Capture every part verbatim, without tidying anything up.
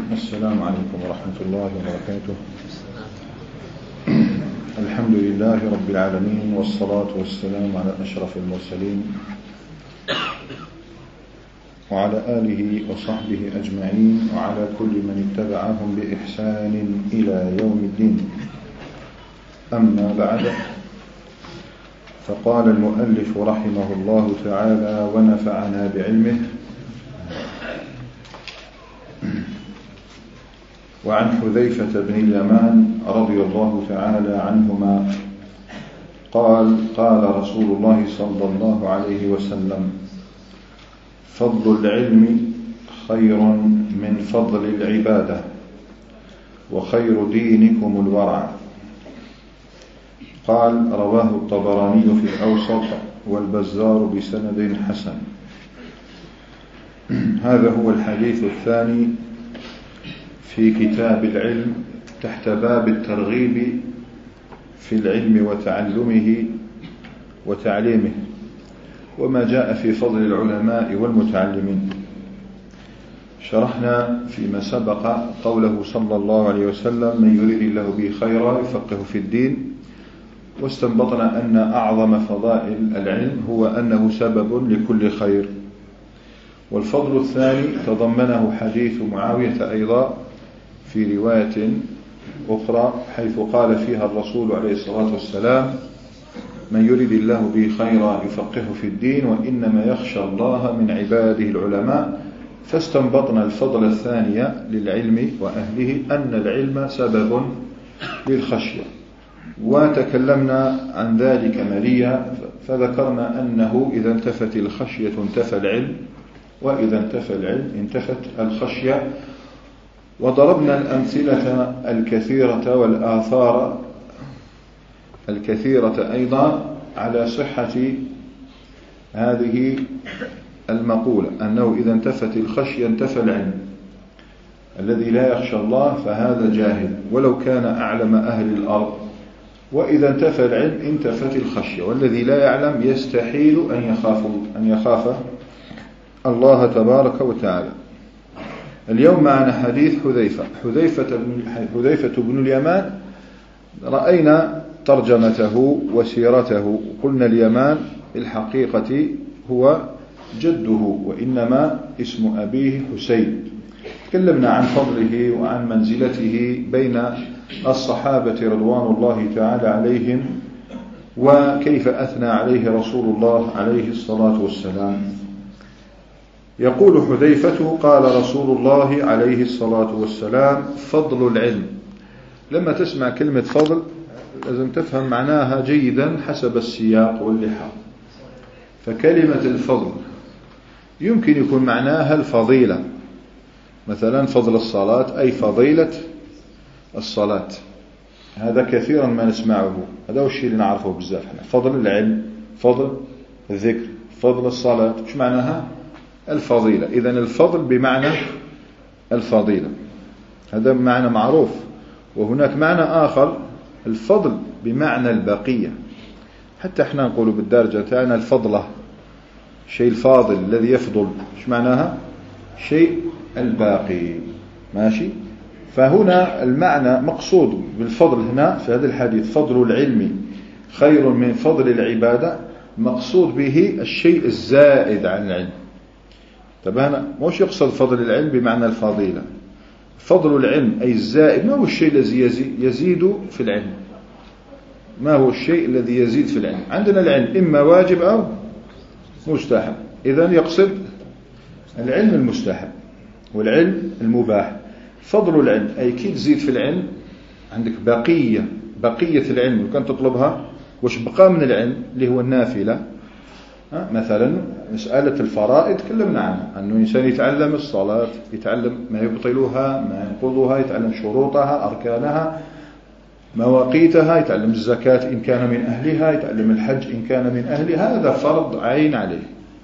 السلام عليكم ورحمة الله وبركاته. الحمد لله رب العالمين، والصلاة والسلام على أشرف المرسلين وعلى آله وصحبه أجمعين وعلى كل من اتبعهم بإحسان إلى يوم الدين. أما بعد، فقال المؤلف رحمه الله تعالى ونفعنا بعلمه: وعن حذيفة بن اليمان رضي الله تعالى عنهما قال: قال رسول الله صلى الله عليه وسلم: فضل العلم خير من فضل العبادة، وخير دينكم الورع. قال: رواه الطبراني في الأوسط والبزار بسند حسن. هذا هو الحديث الثاني في كتاب العلم تحت باب الترغيب في العلم وتعلمه وتعليمه، وما جاء في فضل العلماء والمتعلمين. شرحنا فيما سبق قوله صلى الله عليه وسلم: من يريد الله به خيرا يفقهه في الدين، واستنبطنا أن أعظم فضائل العلم هو أنه سبب لكل خير. والفضل الثاني تضمنه حديث معاوية أيضا في رواية أخرى، حيث قال فيها الرسول عليه الصلاة والسلام: من يريد الله به خيرا يفقهه في الدين، وإنما يخشى الله من عباده العلماء. فاستنبطنا الفضل الثاني للعلم وأهله أن العلم سبب للخشية، وتكلمنا عن ذلك مليا، فذكرنا أنه إذا انتفت الخشية انتفى العلم، وإذا انتفى العلم انتفت الخشية. وضربنا الأمثلة الكثيرة والآثار الكثيرة أيضا على صحة هذه المقولة، أنه إذا انتفت الخشية انتفى العلم. الذي لا يخشى الله فهذا جاهل ولو كان أعلم أهل الأرض. وإذا انتفى العلم انتفت الخشية، والذي لا يعلم يستحيل أن يخاف أن يخاف الله تبارك وتعالى. اليوم معنا حديث حذيفة حذيفة بن, حذيفة بن اليمان. رأينا ترجمته وسيرته، قلنا اليمان الحقيقة هو جده، وإنما اسم أبيه حسين. تكلمنا عن فضله وعن منزلته بين الصحابة رضوان الله تعالى عليهم، وكيف أثنى عليه رسول الله عليه الصلاة والسلام. يقول حذيفة: قال رسول الله عليه الصلاة والسلام: فضل العلم. لما تسمع كلمة فضل لازم تفهم معناها جيدا حسب السياق واللحاظ. فكلمة الفضل يمكن يكون معناها الفضيلة، مثلا فضل الصلاة أي فضيلة الصلاة، هذا كثيرا ما نسمعه، هذا هو الشيء اللي نعرفه بزاف. فضل العلم، فضل الذكر، فضل الصلاة، مش معناها الفضيلة. إذن الفضل بمعنى الفضيلة، هذا معنى معروف. وهناك معنى آخر، الفضل بمعنى البقية. حتى احنا نقول بالدارجة تاعنا الفضلة، شيء الفاضل الذي يفضل، مش معناها شيء الباقي. ماشي؟ فهنا المعنى مقصود بالفضل هنا في هذا الحديث: فضل العلم خير من فضل العبادة، مقصود به الشيء الزائد عن العلم. طب هنا مش يقصد فضل العلم بمعنى الفضيلة. فضل العلم أي الزائد. ما هو الشيء الذي يزيد في العلم؟ ما هو الشيء الذي يزيد في العلم؟ عندنا العلم إما واجب أو مستحب، إذن يقصد العلم المستحب والعلم المباح. فضل العلم أي كي تزيد في العلم، عندك بقية بقية العلم وكان تطلبها. وش بقى من العلم؟ اللي هو النافلة. مثلا مسألة الفرائض تكلمنا عنها، أنه إنسان يتعلم الصلاة، يتعلم ما يبطلها ما ينقضها، يتعلم شروطها أركانها مواقيتها، يتعلم الزكاة إن كان من أهلها، يتعلم الحج إن كان من أهلها. هذا فرض عين عليه.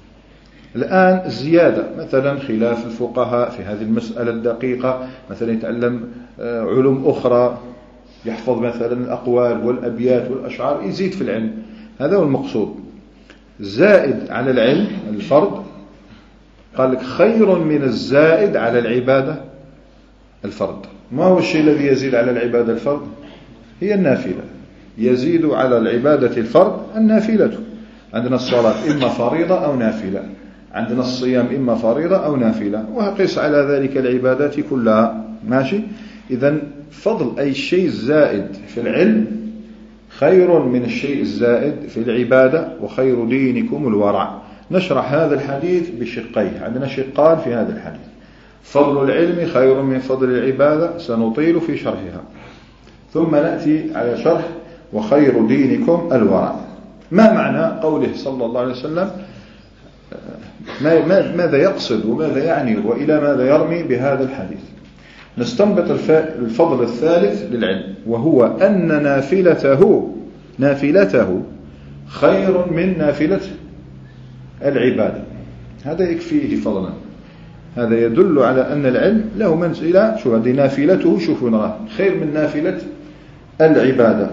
الآن الزيادة، مثلا خلاف الفقهاء في هذه المسألة الدقيقة، مثلا يتعلم علوم أخرى، يحفظ مثلا الأقوال والأبيات والأشعار، يزيد في العلم. هذا هو المقصود. زائد على العلم الفرض قال لك خير من الزائد على العبادة الفرد. ما هو الشيء الذي يزيد على العبادة الفرد؟ هي النافلة. يزيد على العبادة الفرد النافلة. عندنا الصلاة إما فريضة أو نافلة، عندنا الصيام إما فريضة أو نافلة، وقس على ذلك العبادات كلها. ماشي؟ إذن فضل أي شيء الزائد في العلم خير من الشيء الزائد في العبادة، وخير دينكم الورع. نشرح هذا الحديث بشقيه، عندنا شقان في هذا الحديث: فضل العلم خير من فضل العبادة، سنطيل في شرحها، ثم نأتي على شرح وخير دينكم الورع. ما معنى قوله صلى الله عليه وسلم؟ ماذا يقصد وماذا يعني وإلى ماذا يرمي بهذا الحديث؟ نستنبط الفضل الثالث للعلم، وهو أن نافلته نافلته خير من نافلة العبادة. هذا يكفيه فضلا. هذا يدل على أن العلم له منزلة. شو هذه نافلته؟ شوفوا نراه خير من نافلة العبادة.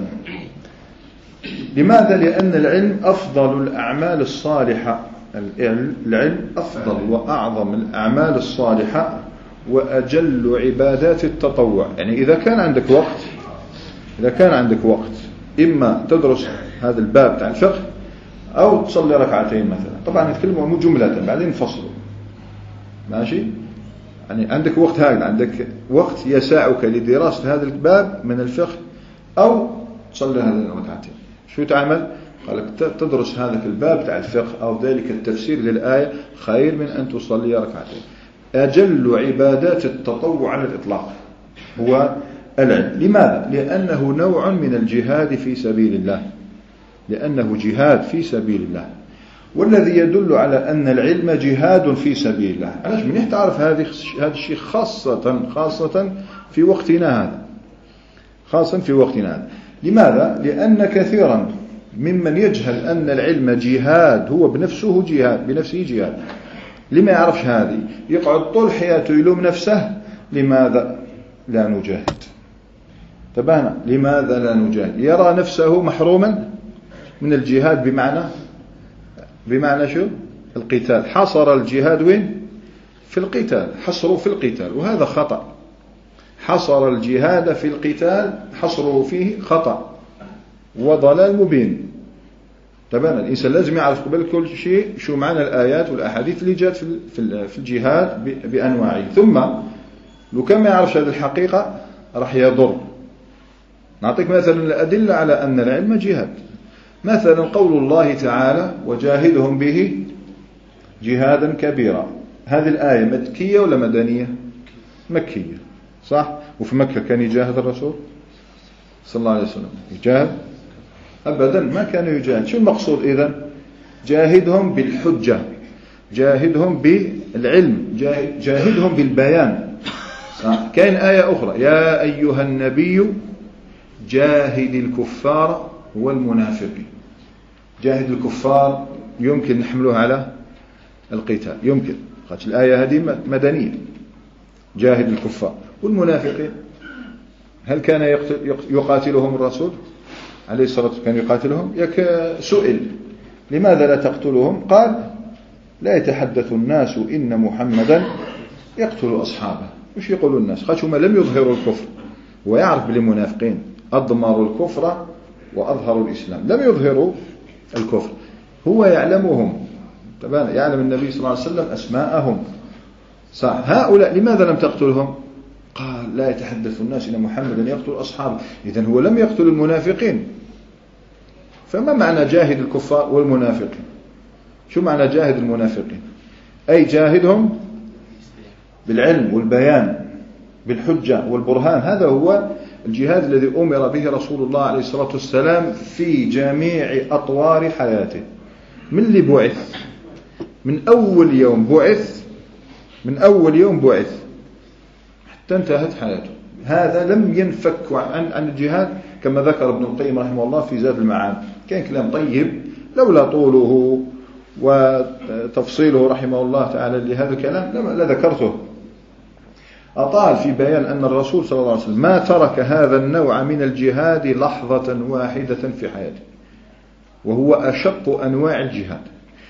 لماذا؟ لأن العلم أفضل الأعمال الصالحة. العلم أفضل وأعظم الأعمال الصالحة وأجل عبادات التطوع. يعني إذا كان عندك وقت إذا كان عندك وقت إما تدرس هذا الباب تاع الفقه أو تصلي ركعتين مثلا. طبعا نتكلم مو جملة بعدين نفصله. ماشي؟ يعني عندك وقت هذا عندك وقت يساعك لدراسة هذا الباب من الفقه، أو تصلي هذه الركعتين. شو تعمل؟ قالك تدرس هذا الباب تاع الفقه أو ذلك التفسير للآية خير من أن تصلي ركعتين. أجل عبادات التطوع على الإطلاق هو العلم. لماذا؟ لأنه نوع من الجهاد في سبيل الله، لأنه جهاد في سبيل الله، والذي يدل على أن العلم جهاد في سبيل الله. علاش من تعرف هذا هذا الشيء خاصة خاصة في وقتنا هذا، خاصة في وقتنا هذا. لماذا؟ لأن كثيرا ممن يجهل أن العلم جهاد هو بنفسه جهاد بنفسه جهاد. لما يعرفش هذه؟ يقعد طول حياته يلوم نفسه: لماذا لا نجاهد؟ تبانا لماذا لا نجاهد؟ يرى نفسه محروما من الجهاد، بمعنى بمعنى شو؟ القتال. حصر الجهاد وين؟ في القتال، حصره في القتال، وهذا خطأ. حصر الجهاد في القتال، حصره فيه خطأ وضلال مبين. طبعا الإنسان لازم يعرف قبل كل شيء شو معنى الآيات والأحاديث اللي جاءت في الجهاد بأنواعه. ثم لو كان ما يعرفش هذه الحقيقة راح يضر. نعطيك مثلا الأدلة على أن العلم جهاد. مثلا قول الله تعالى: وجاهدهم به جهادا كبيرا. هذه الآية مكية ولا مدنية؟ مكية، صح؟ وفي مكة كان يجاهد الرسول صلى الله عليه وسلم؟ يجاهد؟ أبدا ما كان يجاهد. شو المقصود إذن؟ جاهدهم بالحجة، جاهدهم بالعلم، جاهدهم بالبيان. كاين آية أخرى: يا أيها النبي جاهد الكفار والمنافقين. جاهد الكفار يمكن نحملها على القتال، يمكن، خاطر الآية هذه مدنية. جاهد الكفار والمنافقين، هل كان يقاتلهم الرسول عليه الصلاة والسلام؟ كان يقاتلهم؟ يك سئل: لماذا لا تقتلهم؟ قال: لا يتحدث الناس إن محمدا يقتل أصحابه. وش يقولوا الناس؟ خاطر هم لم يظهروا الكفر، ويعرف بالمنافقين أضمروا الكفر وأظهروا الإسلام، لم يظهروا الكفر. هو يعلمهم، طبعا يعلم النبي صلى الله عليه وسلم أسماءهم، صح. هؤلاء لماذا لم تقتلهم؟ قال: لا يتحدث الناس إن محمدا يقتل أصحابه. إذن هو لم يقتل المنافقين. فما معنى جاهد الكفار والمنافقين؟ شو معنى جاهد المنافقين؟ أي جاهدهم بالعلم والبيان، بالحجة والبرهان. هذا هو الجهاد الذي أمر به رسول الله عليه الصلاة والسلام في جميع أطوار حياته، من اللي بعث، من أول يوم بعث، من أول يوم بعث حتى انتهت حياته. هذا لم ينفك عن عن الجهاد، كما ذكر ابن القيم رحمه الله في زاد المعاد. كان كلام طيب، لولا طوله وتفصيله رحمه الله تعالى لهذا الكلام لذكرته. أطال في بيان أن الرسول صلى الله عليه وسلم ما ترك هذا النوع من الجهاد لحظة واحدة في حياته، وهو أشق أنواع الجهاد.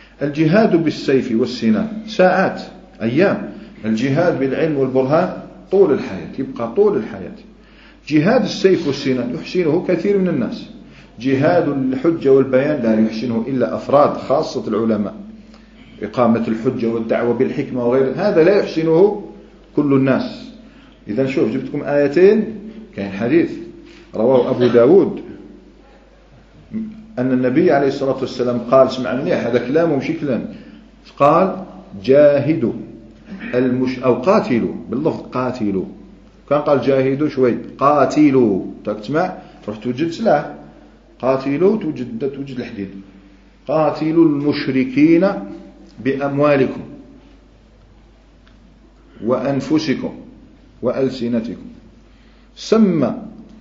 الجهاد بالسيف والسنان ساعات، أيام. الجهاد بالعلم والبرهان طول الحياة، يبقى طول الحياة. جهاد السيف والسنان يحسنه كثير من الناس، جهاد الحجة والبيان لا يحسنه إلا أفراد خاصة العلماء، إقامة الحجة والدعوة بالحكمة وغيره هذا لا يحسنه كل الناس. إذا شوف جبتكم آيتين، كان حديث رواه أبو داود أن النبي عليه الصلاة والسلام قال، اسمع مني هذا كلامه مش كلام، قال جاهدوا المش أو قاتلوا باللفظ قاتلوا، كان قال جاهدوا شوي قاتلوا تسمع تروح توجد سلاح، قاتلوا توجد توجد الحديد، قاتلوا المشركين بأموالكم وأنفسكم وألسنتكم. سمى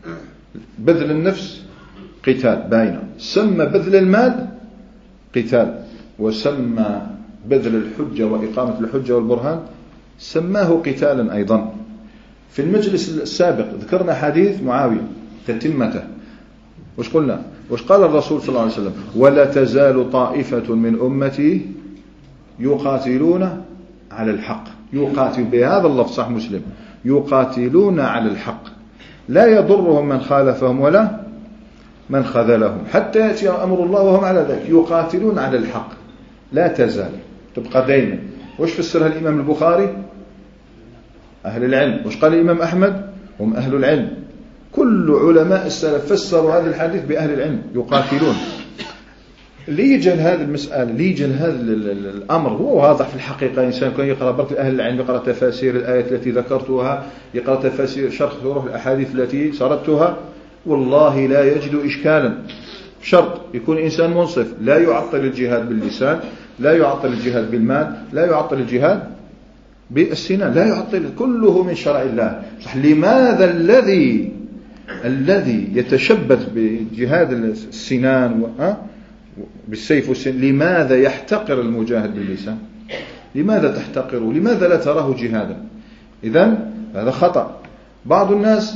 بذل النفس قتال باينة، سمى بذل المال قتال، وسمى بذل الحجة وإقامة الحجة والبرهان سماه قتالا أيضا. في المجلس السابق ذكرنا حديث معاوية تتمته، وش قلنا؟ وش قال الرسول صلى الله عليه وسلم؟ ولا تزال طائفة من أمتي يقاتلون على الحق، يقاتل بهذا اللفظ صح مسلم، يقاتلون على الحق لا يضرهم من خالفهم ولا من خذلهم حتى يأتي أمر الله وهم على ذلك، يقاتلون على الحق لا تزال، تبقى دائما. وش فسرها الإمام البخاري؟ أهل العلم. وش قال الإمام أحمد؟ هم أهل العلم. كل علماء السلف فسروا هذا الحديث بأهل العلم يقاتلون. ليجل هذه المسألة، ليجل هذا الأمر هو واضح في الحقيقة. إنسان كان يقرأ برك أهل العلم، يقرأ تفاسير الآيات التي ذكرتها، يقرأ تفاسير شرح شروح الأحاديث التي سردتها، والله لا يجد إشكالا. شرط يكون إنسان منصف، لا يعطل الجهاد باللسان، لا يعطل الجهاد بالمال، لا يعطل الجهاد بالسنان، لا يعطل، كله من شرع الله. صح. لماذا الذي الذي يتشبث بجهاد السنان و بالسيف والسن لماذا يحتقر المجاهد باللسان؟ لماذا تحتقره؟ لماذا لا تراه جهادا؟ إذن هذا خطأ. بعض الناس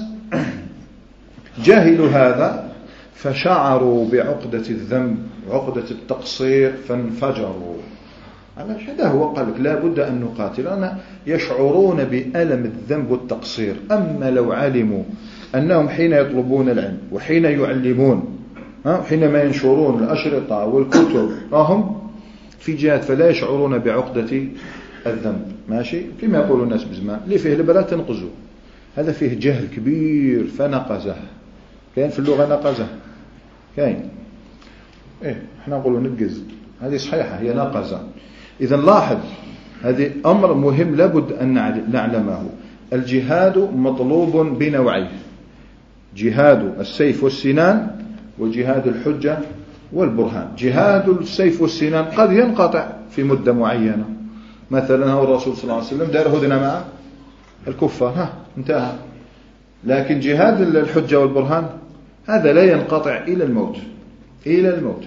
جاهلوا هذا فشعروا بعقدة الذنب وعقدة التقصير فانفجروا. هذا هو قال لك لا بد أن نقاتل. أنا يشعرون بألم الذنب والتقصير. أما لو علموا أنهم حين يطلبون العلم وحين يعلمون حينما ينشرون الأشرطة والكتب هم في جهات فلا يشعرون بعقدة الذنب. ماشي كما يقول الناس بزمان اللي فيه البلا تنقزه، هذا فيه جهل كبير فنقزه. كاين في اللغة نقزه، كاين إيه إحنا نقولوا نقز، هذه صحيحة هي نقزة. إذا لاحظ هذه أمر مهم لابد أن نعلمه. الجهاد مطلوب بنوعيه، جهاد السيف والسنان وجهاد الحجة والبرهان. جهاد السيف والسنان قد ينقطع في مدة معينة، مثلا هو الرسول صلى الله عليه وسلم دار هدنة مع الكفار ها انتهى. لكن جهاد الحجة والبرهان هذا لا ينقطع إلى الموت، إلى الموت.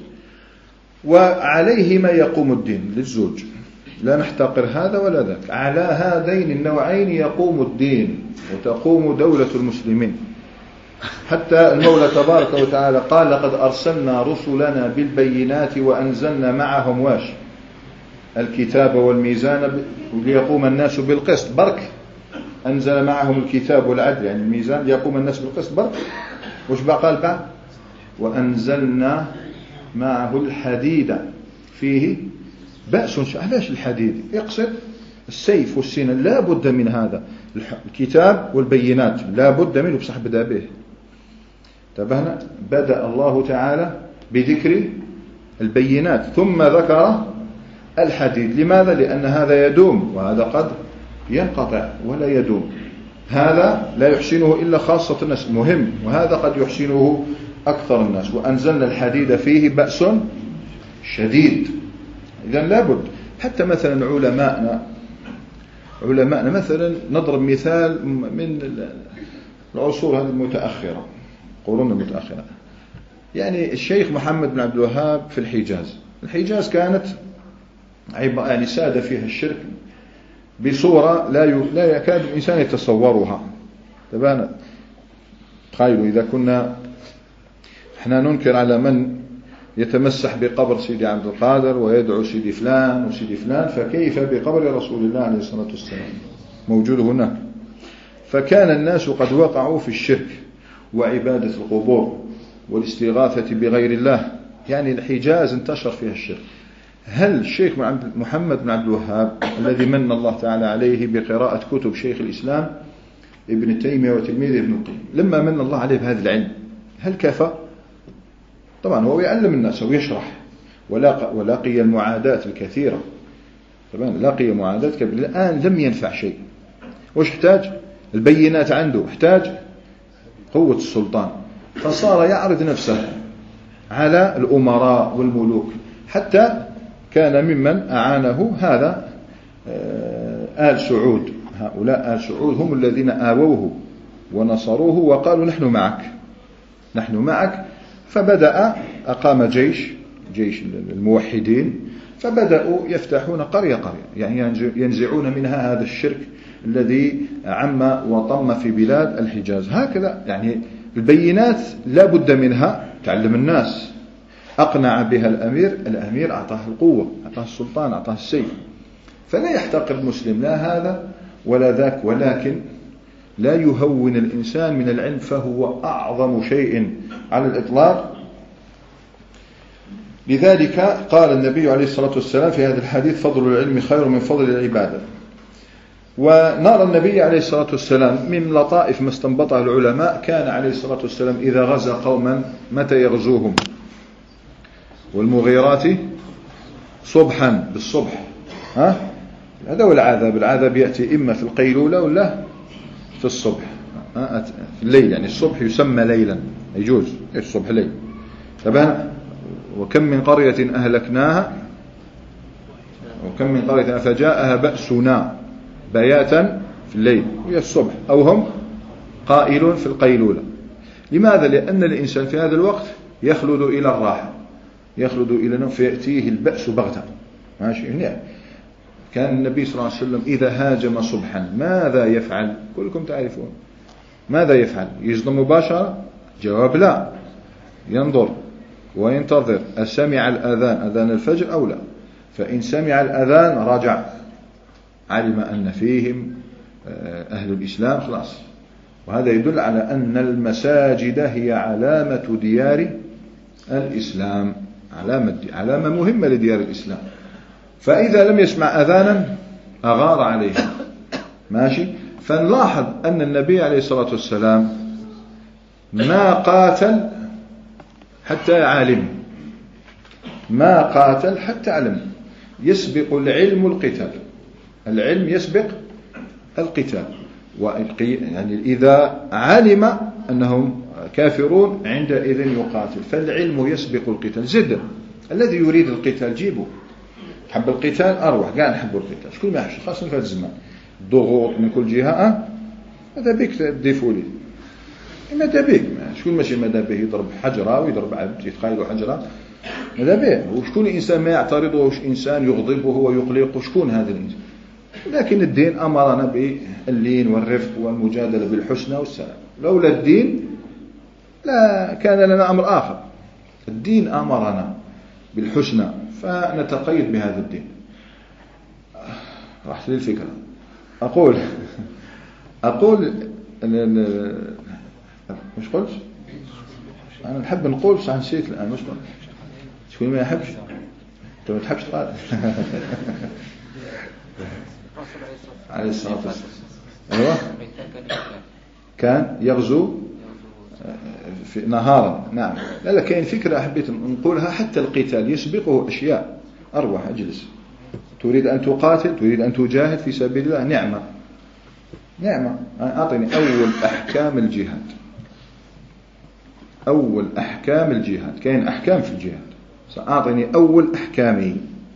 وعليه ما يقوم الدين للزوج، لا نحتقر هذا ولا ذاك، على هذين النوعين يقوم الدين وتقوم دولة المسلمين. حتى المولى تبارك وتعالى قال لقد أرسلنا رسلنا بالبينات وأنزلنا معهم واش الكتاب والميزان ليقوم الناس بالقسط. برك أنزل معهم الكتاب والعدل يعني الميزان ليقوم الناس بالقسط برك. وش بقى قال بعد؟ وأنزلنا معه الحديد فيه بأس. علاش الحديد؟ يقصد السيف والسنان، لا بد من هذا الكتاب والبينات لا بد منه، بصح بدأ به. تبهنا بدأ الله تعالى بذكر البينات ثم ذكر الحديد. لماذا؟ لأن هذا يدوم وهذا قد ينقطع ولا يدوم. هذا لا يحسنه إلا خاصة الناس مهم، وهذا قد يحسنه أكثر الناس. وأنزلنا الحديد فيه بأس شديد. إذن لابد. حتى مثلا علماءنا علماءنا مثلا نضرب مثال من العصور هذه المتأخرة، قرون المتأخرة. يعني الشيخ محمد بن عبد الوهاب في الحجاز، الحجاز كانت يعني ساد فيها الشرك بصورة لا لا يكاد الإنسان يتصورها. تبانا تخيلوا إذا كنا احنا ننكر على من يتمسح بقبر سيدي عبد القادر ويدعو سيدي فلان وسيدي فلان، فكيف بقبر رسول الله عليه الصلاة والسلام موجود هناك. فكان الناس قد وقعوا في الشرك وعبادة القبور والاستغاثة بغير الله، يعني الحجاز انتشر فيها الشرك. هل الشيخ محمد بن عبد الوهاب الذي من الله تعالى عليه بقراءة كتب شيخ الإسلام ابن تيمية وتلميذه ابن القيم، لما من الله عليه بهذا العلم هل كفى؟ طبعا هو يعلم الناس ويشرح، ولقي المعاداة الكثيرة، طبعا لقي معاداة كبيرة، الآن لم ينفع شيء. وش احتاج؟ البينات عنده، احتاج قوة السلطان، فصار يعرض نفسه على الأمراء والملوك، حتى كان ممن أعانه هذا آل سعود. هؤلاء آل سعود هم الذين آووه ونصروه وقالوا نحن معك نحن معك. فبدأ أقام جيش جيش الموحدين، فبدأوا يفتحون قرية قرية، يعني ينزعون منها هذا الشرك الذي عم وطم في بلاد الحجاز. هكذا يعني البينات لا بد منها، تعلم الناس، أقنع بها الأمير، الأمير أعطاه القوة، أعطاه السلطان، أعطاه السيف. فلا يحتقر المسلم لا هذا ولا ذاك، ولكن لا يهون الإنسان من العلم، فهو أعظم شيء على الإطلاق. لذلك قال النبي عليه الصلاة والسلام في هذا الحديث: فضل العلم خير من فضل العبادة. ونرى النبي عليه الصلاة والسلام من لطائف ما استنبطه العلماء، كان عليه الصلاة والسلام إذا غزا قوما متى يغزوهم؟ والمغيرات صبحا، بالصبح. ها؟ هذا هو العذاب. العذاب يأتي إما في القيلولة ولا في الصبح، ها؟ في الليل، يعني الصبح يسمى ليلا، يجوز الصبح ليل. طبعا وكم من قرية أهلكناها وكم من قرية فجاءها بأسنا بياتا في الليل، وهي الصبح، أو هم قائلون في القيلولة. لماذا؟ لأن الإنسان في هذا الوقت يخلد إلى الراحة، يخلد إلى النوم، فيأتيه البأس بغتة. ماشي هنا. كان النبي صلى الله عليه وسلم إذا هاجم صبحا ماذا يفعل؟ كلكم تعرفون ماذا يفعل. يصدم مباشرة؟ جواب لا، ينظر وينتظر أسمع الأذان، أذان الفجر أو لا. فإن سمع الأذان رجع، علم أن فيهم أهل الإسلام، خلاص. وهذا يدل على أن المساجد هي علامة ديار الإسلام، علامة علامة مهمة لديار الإسلام. فإذا لم يسمع أذانا أغار عليه. ماشي. فنلاحظ أن النبي عليه الصلاة والسلام ما قاتل حتى علم، ما قاتل حتى علم. يسبق العلم القتال، العلم يسبق القتال. يعني إذا علم أنهم كافرون عندئذ يقاتل، فالعلم يسبق القتال. زد الذي يريد القتال جيبه، حب القتال أروح، قاعد نحب القتال، شكون ما يحبش، خاصة في هذا الزمان ضغوط من كل جهة. أه ماذا بك تدفوا لي؟ ماذا بك؟ شكون ماشي ماذا به يضرب حجرة ويضرب عبد يتخيلوا حجرة؟ ماذا به؟ وشكون إنسان ما يعترضه، وش إنسان يغضبه ويقلقه، شكون هذا الإنسان؟ لكن الدين أمرنا باللين والرفق والمجادلة بالحسنى والسلام. لولا الدين لا كان لنا أمر آخر. الدين أمرنا بالحسنى فنتقيد بهذا الدين. راحت لي الفكرة. أقول أقول مش قلت أنا نحب نقول بس نسيت الآن. مش قلت شكون ما يحبش؟ أنت ما تحبش تقال. عليه الصلاة والسلام أيوة كان يغزو في نهارا. نعم. لا لا كاين فكرة حبيت نقولها، حتى القتال يسبقه أشياء. أروح أجلس، تريد أن تقاتل، تريد أن تجاهد في سبيل الله، نعمة نعمة. أعطني أول أحكام الجهاد، أول أحكام الجهاد. كاين أحكام في الجهاد، سأعطني أول أحكامه.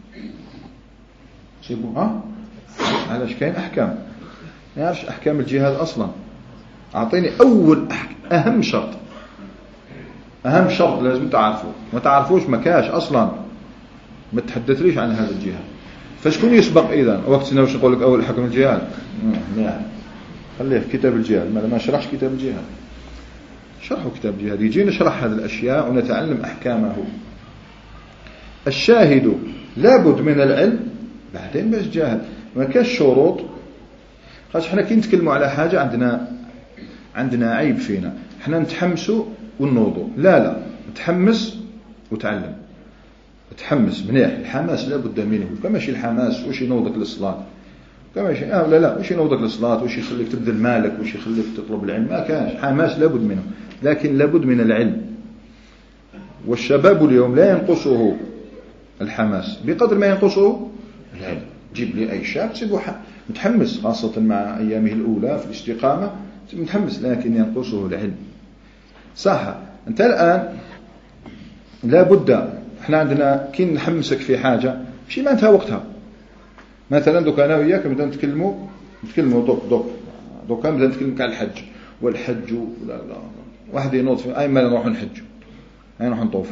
سيبوا ها علاش كاين أحكام، ما يعرفش أحكام الجهاد أصلا. أعطيني أول أحكام، أهم شرط، أهم شرط لازم تعرفه. ما تعرفوش ما كاش أصلا، ما تحدث ليش عن هذا الجهاد. فشكون يسبق إذن وقتنا وش نقول لك أول حكم الجهاد؟ نعم خليه في كتاب الجهاد. ما ما شرحش كتاب الجهاد، شرحوا كتاب الجهاد، يجي نشرح هذه الأشياء ونتعلم أحكامه. الشاهد لابد من العلم بعدين باش جاهد. ما كاش شروط. خاص حنا كي نتكلموا على حاجة عندنا عندنا عيب فينا، حنا نتحمسوا ونوضوا. لا لا، تحمس وتعلم. تحمس منيح، الحماس لا بد منه. كماشي الحماس واش ينوضك للصلاة، كماشي اه لا لا واش ينوضك للصلاة، واش يخليك تبذل مالك، واش يخليك تطلب العلم، ما كانش. حماس لا بد منه، لكن لا بد من العلم. والشباب اليوم لا ينقصه الحماس بقدر ما ينقصه العلم. جيب لي أي شاب تسيبه متحمس، خاصة مع أيامه الأولى في الاستقامة متحمس، لكن ينقصه العلم. صح، أنت الآن لا بد، احنا عندنا كي نحمسك في حاجة ماشي ما انتهى وقتها. مثلا دوك أنا وياك نبدا نتكلموا نتكلموا دوك دوك دوك نبدا نتكلمك على الحج والحج. لا لا واحد ينوض في أي ما نروح نحج، أي نروح نطوف،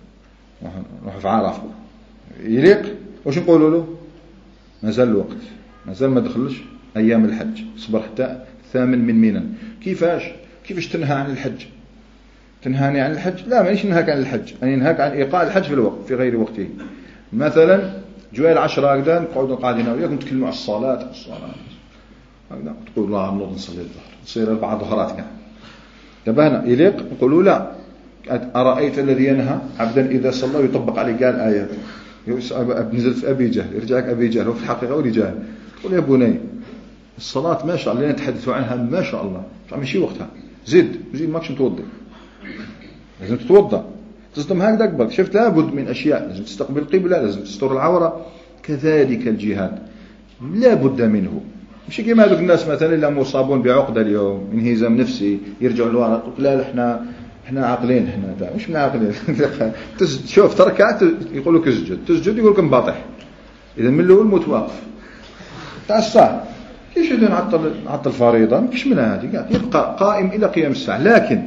نروح في عرفة، يليق واش نقولوا له؟ مازال الوقت، مازال ما دخلش أيام الحج، صبر حتى الثامن من منى. كيفاش كيفاش تنهى عن الحج؟ تنهاني عن الحج؟ لا، مانيش ننهاك عن الحج، أنا ننهاك عن إيقاع الحج في الوقت في غير وقته. مثلا جوال العشرة هكذا نقعدوا قاعدين وياك نتكلموا على الصلاة الصلاة هكذا، تقول الله نوض نصلي الظهر، تصير أربع ظهرات كاع. دابا هنا يليق نقولوا لا، أرأيت الذي ينهى عبدا إذا صلى ويطبق عليه قال آيات، نزل في أبي جهل يرجعك أبي جهل، وفي الحقيقة ولي جهل. تقول يا بني الصلاة ما شاء الله اللي نتحدث عنها ما شاء الله ماشي وقتها، زد زيد ماكش متوضي، لازم تتوضا تصدم هكذا قبل. شفت لابد من أشياء، لازم تستقبل القبلة، لازم تستر العورة. كذلك الجهاد لا بد منه. مش كيما هذوك الناس مثلا اللي مصابون بعقدة اليوم انهزام نفسي يرجعوا للوراء، لا احنا احنا عاقلين، احنا مش من عاقلين. شوف تركعت يقول لك اسجد، تسجد يقول لك مباطح. اذا من الاول متوقف تاع الصح كيش نعطل نعطل الفريضه، مش من هذه قاعد يبقى قائم الى قيام الساعه. لكن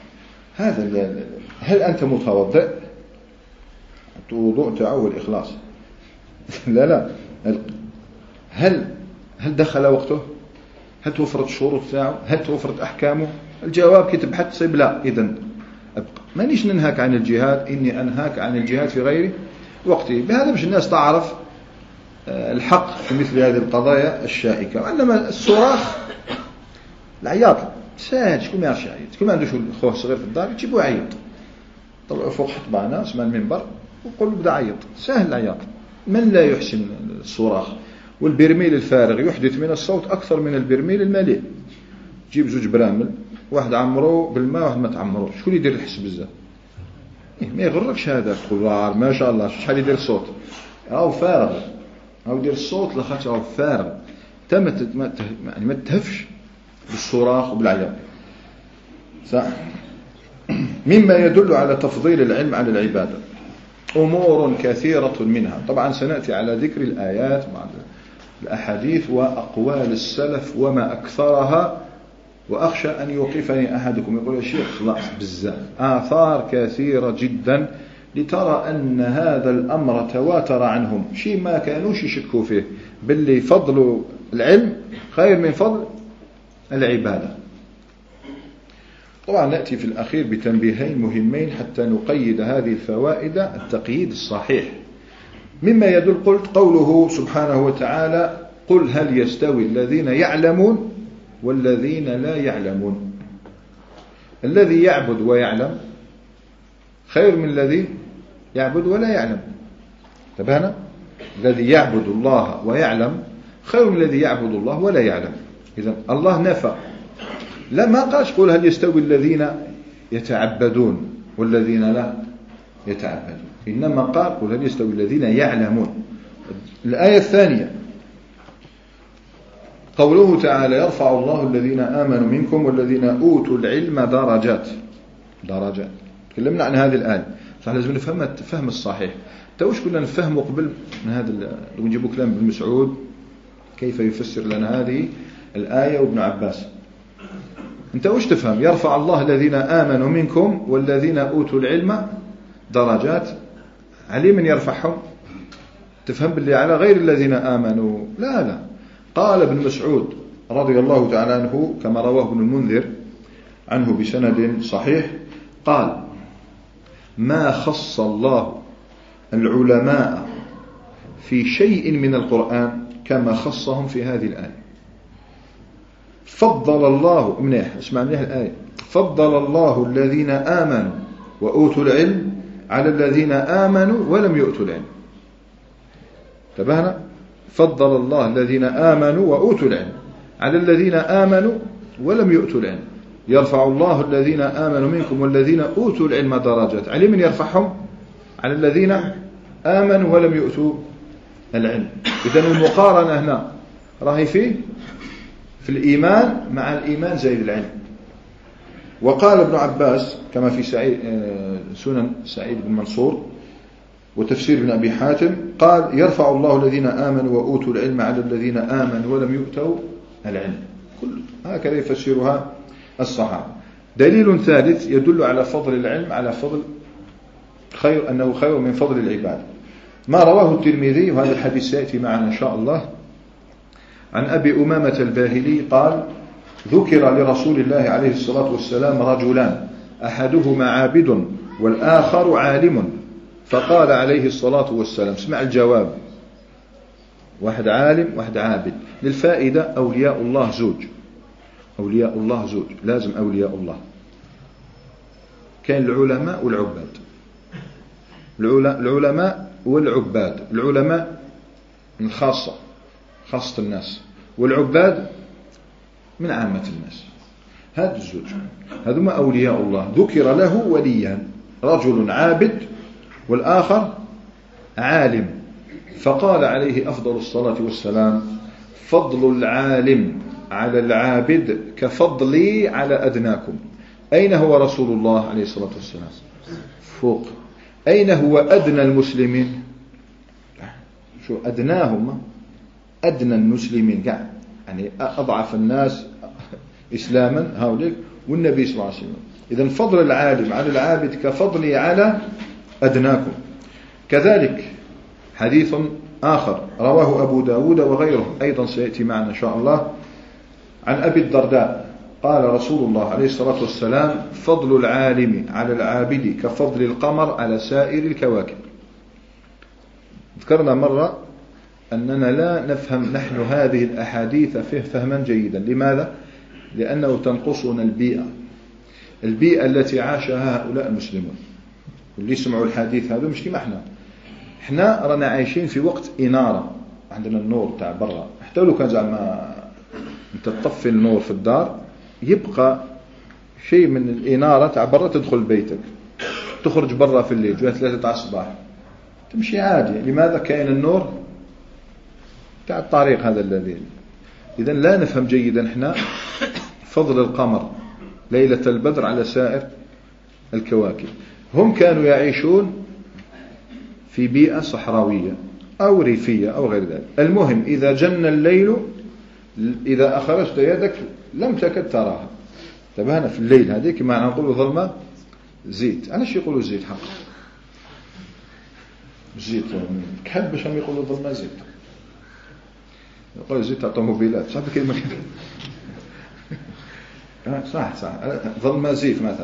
هذا هل انت متوضئ؟ الوضوء تاعو الاخلاص. لا لا، هل هل دخل وقته؟ هل توفرت الشروط تاعو؟ هل توفرت احكامه؟ الجواب كي تبحث تصيب لا. اذا مانيش ننهاك عن الجهاد، اني انهاك عن الجهاد في غير وقته. بهذا باش الناس تعرف الحق في مثل هذه القضايا الشائكه. وانما الصراخ العياط ساهل، شكون ما يعرفش يعيط، شكون ما عندوش خوه صغير في الدار تجيبوه يعيط، طلعوا فوق حطبه ناس من المنبر وقول له بدا عيط. سهل العياط. من لا يحسن الصراخ؟ والبرميل الفارغ يحدث من الصوت اكثر من البرميل المليء. جيب زوج برامل، واحد عمره بالماء واحد ما تعمروش، شكون يدير الحس بزاف؟ إيه ما يغركش هذا، تقول ما شاء الله شحال يدير الصوت، راهو فارغ، راهو يدير الصوت لخاطر راهو فارغ. انت ما يعني ما تهفش بالصراخ وبالعياط. صح. مما يدل على تفضيل العلم على العبادة أمور كثيرة منها. طبعا سنأتي على ذكر الآيات مع الأحاديث وأقوال السلف وما أكثرها، وأخشى أن يوقفني أحدكم يقول يا شيخ خلاص بزاف آثار كثيرة جدا لترى أن هذا الأمر تواتر عنهم، شيء ما كانوش يشكوا فيه، باللي فضل العلم خير من فضل العبادة. طبعا نأتي في الأخير بتنبيهين مهمين حتى نقيد هذه الفوائد التقييد الصحيح. مما يدل قلت قوله سبحانه وتعالى قل هل يستوي الذين يعلمون والذين لا يعلمون. الذي يعبد ويعلم خير من الذي يعبد ولا يعلم. تبهنا؟ الذي يعبد الله ويعلم خير من الذي يعبد الله ولا يعلم. إذن الله نفى، لا ما قالش قل هل يستوي الذين يتعبدون والذين لا يتعبدون، إنما قال قل هل يستوي الذين يعلمون. الآية الثانية قوله تعالى يرفع الله الذين آمنوا منكم والذين أوتوا العلم درجات. درجات تكلمنا عن هذه الآية، فلازم نفهم الفهم الصحيح. توش كنا نفهمه قبل من هذا لو نجيبوا كلام ابن مسعود كيف يفسر لنا هذه الآية وابن عباس. انت وش تفهم؟ يرفع الله الذين آمنوا منكم والذين أوتوا العلم درجات، علي من يرفعهم؟ تفهم باللي على غير الذين آمنوا؟ لا لا. قال ابن مسعود رضي الله تعالى عنه كما رواه ابن المنذر عنه بسند صحيح قال ما خص الله العلماء في شيء من القرآن كما خصهم في هذه الآية. فضل الله منيح اسمع منيح الآية فضل الله الذين آمنوا وأوتوا العلم على الذين آمنوا ولم يؤتوا العلم. انتبهنا؟ فضل الله الذين آمنوا وأوتوا العلم على الذين آمنوا ولم يؤتوا العلم. يرفع الله الذين آمنوا منكم والذين أوتوا العلم درجات. على من يرفعهم؟ على الذين آمنوا ولم يؤتوا العلم. إذن المقارنة هنا راهي فيه في الإيمان مع الإيمان زي العلم. وقال ابن عباس كما في سعيد سنن سعيد بن منصور وتفسير ابن أبي حاتم قال يرفع الله الذين آمنوا وأوتوا العلم على الذين آمنوا ولم يؤتوا العلم. كل هكذا يفسرها الصحابة. دليل ثالث يدل على فضل العلم على فضل خير أنه خير من فضل العباد ما رواه الترمذي وهذا الحديث سيأتي معنا إن شاء الله عن أبي أمامة الباهلي قال ذكر لرسول الله عليه الصلاة والسلام رجلان أحدهما عابد والآخر عالم فقال عليه الصلاة والسلام اسمع الجواب واحد عالم واحد عابد للفائدة أولياء الله زوج أولياء الله زوج لازم أولياء الله كان العلماء والعباد العلماء والعباد العلماء من خاصة خاصة الناس والعباد من عامة الناس هذا الزوج هذوما أولياء الله ذكر له وليان رجل عابد والآخر عالم فقال عليه أفضل الصلاة والسلام فضل العالم على العابد كفضلي على أدناكم. أين هو رسول الله عليه الصلاة والسلام؟ فوق. أين هو أدنى المسلمين؟ شو أدناهم؟ أدنى المسلمين قاعد يعني أضعف الناس إسلاما هؤلاء والنبي صلى الله عليه وسلم. إذن فضل العالم على العابد كفضلي على أدناكم. كذلك حديث آخر رواه أبو داود وغيره أيضا سيأتي معنا إن شاء الله عن أبي الدرداء قال رسول الله عليه الصلاة والسلام فضل العالم على العابد كفضل القمر على سائر الكواكب. ذكرنا مرة أننا لا نفهم نحن هذه الأحاديث فيه فهما جيدا. لماذا؟ لأنه تنقصنا البيئة البيئة التي عاشها هؤلاء المسلمون واللي سمعوا الحديث هذا مش كما احنا احنا رانا عايشين في وقت إنارة عندنا النور تاع برا حتى لو كان زعما انت تطفي النور في الدار يبقى شيء من الإنارة تاع برا تدخل بيتك تخرج برا في الليل جوه ثلاثة تاع الصباح تمشي عادي. لماذا؟ كاين النور تاع الطريق هذا الذي إذن لا نفهم جيدا احنا فضل القمر ليلة البدر على سائر الكواكب. هم كانوا يعيشون في بيئة صحراوية أو ريفية أو غير ذلك. المهم إذا جن الليل إذا أخرجت يدك لم تكد تراها. تبهنا في الليل هذه كما نقول ظلمة زيت. علاش يقولوا زيت حق زيت كحب باش هم يقولوا ظلمة زيت يقولوا زيت طوموبيلات صح كلمة كده صح صح ظلمة زيت مثلا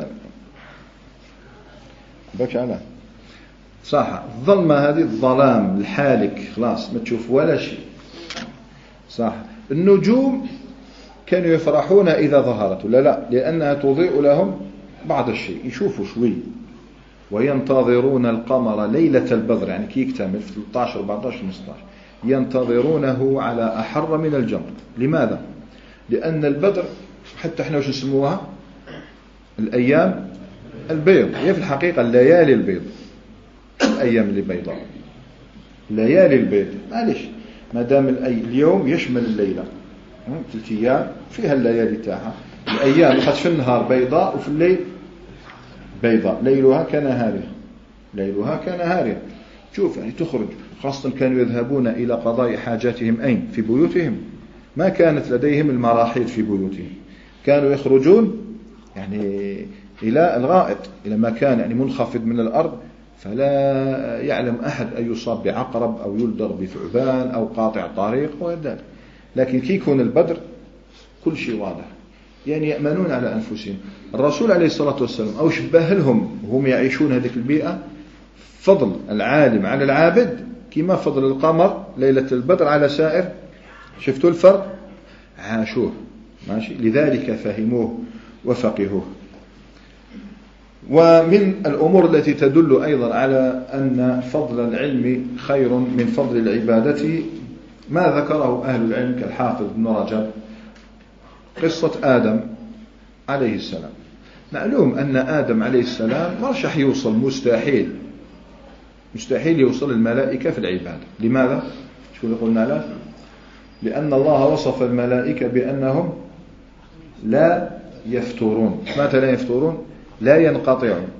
باش على صح. الظلمة هذه الظلام الحالك خلاص ما تشوف ولا شيء صح. النجوم كانوا يفرحون إذا ظهرت ولا لا لأنها تضيء لهم بعض الشيء يشوفوا شوي وينتظرون القمر ليلة البدر يعني كي يكتمل في ثلاثة عشر أربعة عشر خمسة عشر ينتظرونه على أحر من الجمر. لماذا؟ لأن البدر حتى احنا وش نسموها الأيام البيض هي في الحقيقة الليالي البيض الأيام اللي بيضاء ليالي البيض معلش ما دام اليوم يشمل الليلة ثلاث أيام فيها الليالي تاعها الأيام قد في النهار بيضاء وفي الليل بيضاء ليلها كنهارها ليلها كنهارها. شوف يعني تخرج خاصة كانوا يذهبون إلى قضاء حاجاتهم أين في بيوتهم ما كانت لديهم المراحيض في بيوتهم كانوا يخرجون يعني إلى الغائط إلى مكان يعني منخفض من الأرض فلا يعلم أحد أن يصاب بعقرب أو يلدر بثعبان أو قاطع طريق وذلك. لكن كي يكون البدر كل شيء واضح يعني يأمنون على أنفسهم. الرسول عليه الصلاة والسلام أو شبه لهم وهم يعيشون هذه البيئة فضل العالم على العابد كما فضل القمر ليلة البدر على سائر. شفتوا الفرق؟ عاشوه ماشي، لذلك فهموه وفقهوه. ومن الأمور التي تدل أيضا على أن فضل العلم خير من فضل العبادة ما ذكره أهل العلم كالحافظ بن رجب، قصة آدم عليه السلام. معلوم أن آدم عليه السلام ما رشح يوصل، مستحيل مستحيل يوصل الملائكة في العبادة. لماذا؟ شو اللي قلنا له؟ لأن الله وصف الملائكة بأنهم لا يفترون. متى لا يفترون؟ لا ينقطعون.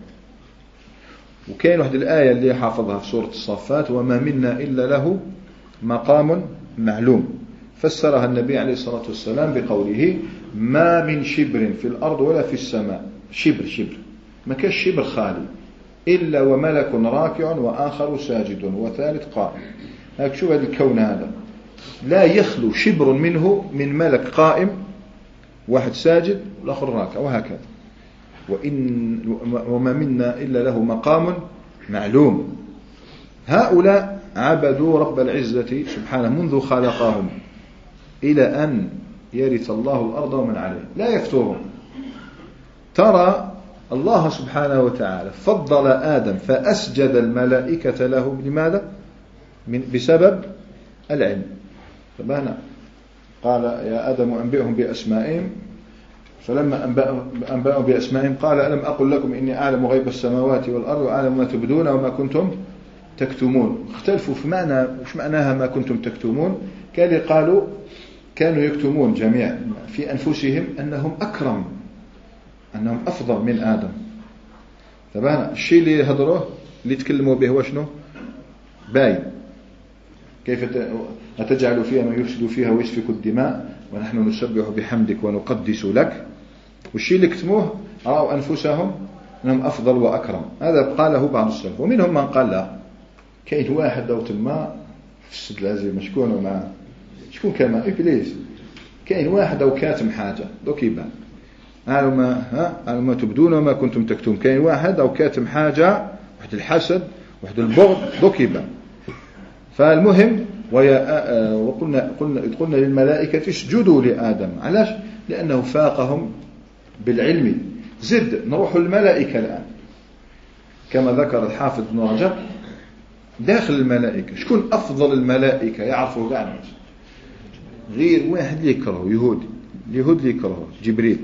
وكاين واحد الآية اللي حافظها في سورة الصفات: وما منا إلا له مقام معلوم، فسرها النبي عليه الصلاة والسلام بقوله: ما من شبر في الأرض ولا في السماء، شبر شبر ما كاش شبر خالي إلا وملك راكع وآخر ساجد وثالث قائم. هاك شو هذا الكون هذا لا يخلو شبر منه من ملك قائم، واحد ساجد والآخر راكع، وهكذا. وإن وما منا إلا له مقام معلوم. هؤلاء عبدوا رب العزة سبحانه منذ خلقهم إلى أن يرث الله الأرض ومن عليه، لا يفترون. ترى الله سبحانه وتعالى فضل آدم فأسجد الملائكة له. لماذا؟ من بسبب العلم. فبهنا قال: يا آدم أنبئهم بأسمائهم، فلما أنبأهم بأسمائهم قال: ألم أقل لكم إني أعلم غيب السماوات والأرض وأعلم ما تبدون وما كنتم تكتمون. اختلفوا في معنى وش معناها ما كنتم تكتمون. كان قالوا كانوا يكتمون جميعا في أنفسهم أنهم أكرم، أنهم أفضل من آدم. فبهنا الشيء اللي هضروه اللي تكلموا به وشنو باين. كيف أتجعل فيها من يفسد فيها ويسفك الدماء ونحن نسبح بحمدك ونقدس لك. والشيء اللي كتموه رأوا أنفسهم أنهم أفضل وأكرم. هذا قاله بعض السلف، ومنهم من قال لا، كاين واحد أو تما فسد العزيمة شكون معاه، شكون كما إبليس. كاين واحد أو كاتم حاجة دوك يبان، قالوا ما ها قالوا ما تبدون وما كنتم تكتمون. كاين واحد أو كاتم حاجة، واحد الحسد واحد البغض دوك يبان. فالمهم ويا وقلنا قلنا قلنا للملائكة اسجدوا لآدم. علاش؟ لأنه فاقهم بالعلم. زد نروح الملائكة الآن كما ذكر الحافظ بن رجب داخل الملائكة. شكون أفضل الملائكة يعرفوا كاع الناس؟ غير واحد اللي يكرهه يهودي. اليهود اللي يكرهه جبريل.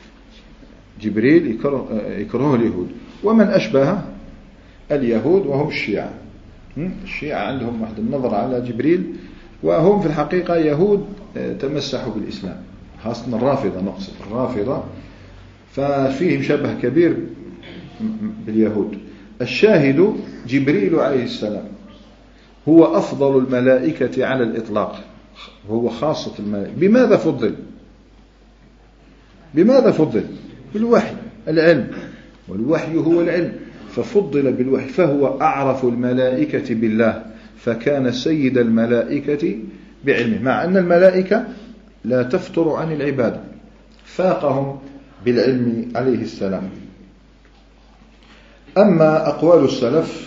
جبريل يكره يكرهه اليهود. ومن أشبه اليهود وهم الشيعة. الشيعة عندهم واحد النظر على جبريل، وهم في الحقيقة يهود تمسحوا بالإسلام، خاصة الرافضة. نقصد الرافضة ففيهم شبه كبير باليهود. الشاهد جبريل عليه السلام هو أفضل الملائكة على الإطلاق، هو خاصة الملائكة. بماذا فضل؟ بماذا فضل؟ بالوحي، العلم، والوحي هو العلم، ففضل بالوحي. فهو أعرف الملائكة بالله، فكان سيد الملائكة بعلمه، مع أن الملائكة لا تفتر عن العبادة، فاقهم بالعلم عليه السلام. أما أقوال السلف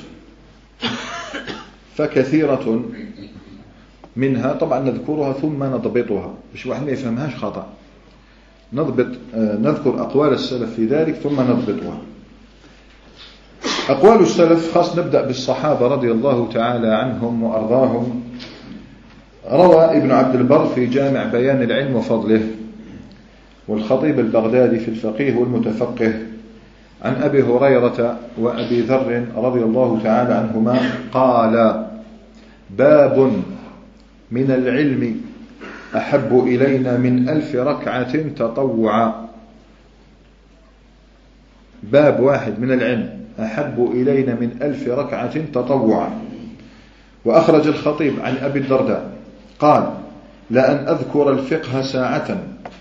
فكثيرة منها طبعا نذكرها ثم نضبطها باش واحد ما يفهمهاش خطأ. نضبط نذكر أقوال السلف في ذلك ثم نضبطها. أقوال السلف خاص نبدأ بالصحابة رضي الله تعالى عنهم وأرضاهم. روى ابن عبد البر في جامع بيان العلم وفضله، والخطيب البغدادي في الفقيه والمتفقه، عن أبي هريرة وأبي ذر رضي الله تعالى عنهما قال: باب من العلم أحب إلينا من ألف ركعة تطوعا. باب واحد من العلم أحب إلينا من ألف ركعة تطوعا. وأخرج الخطيب عن أبي الدرداء قال: لأن أذكر الفقه ساعة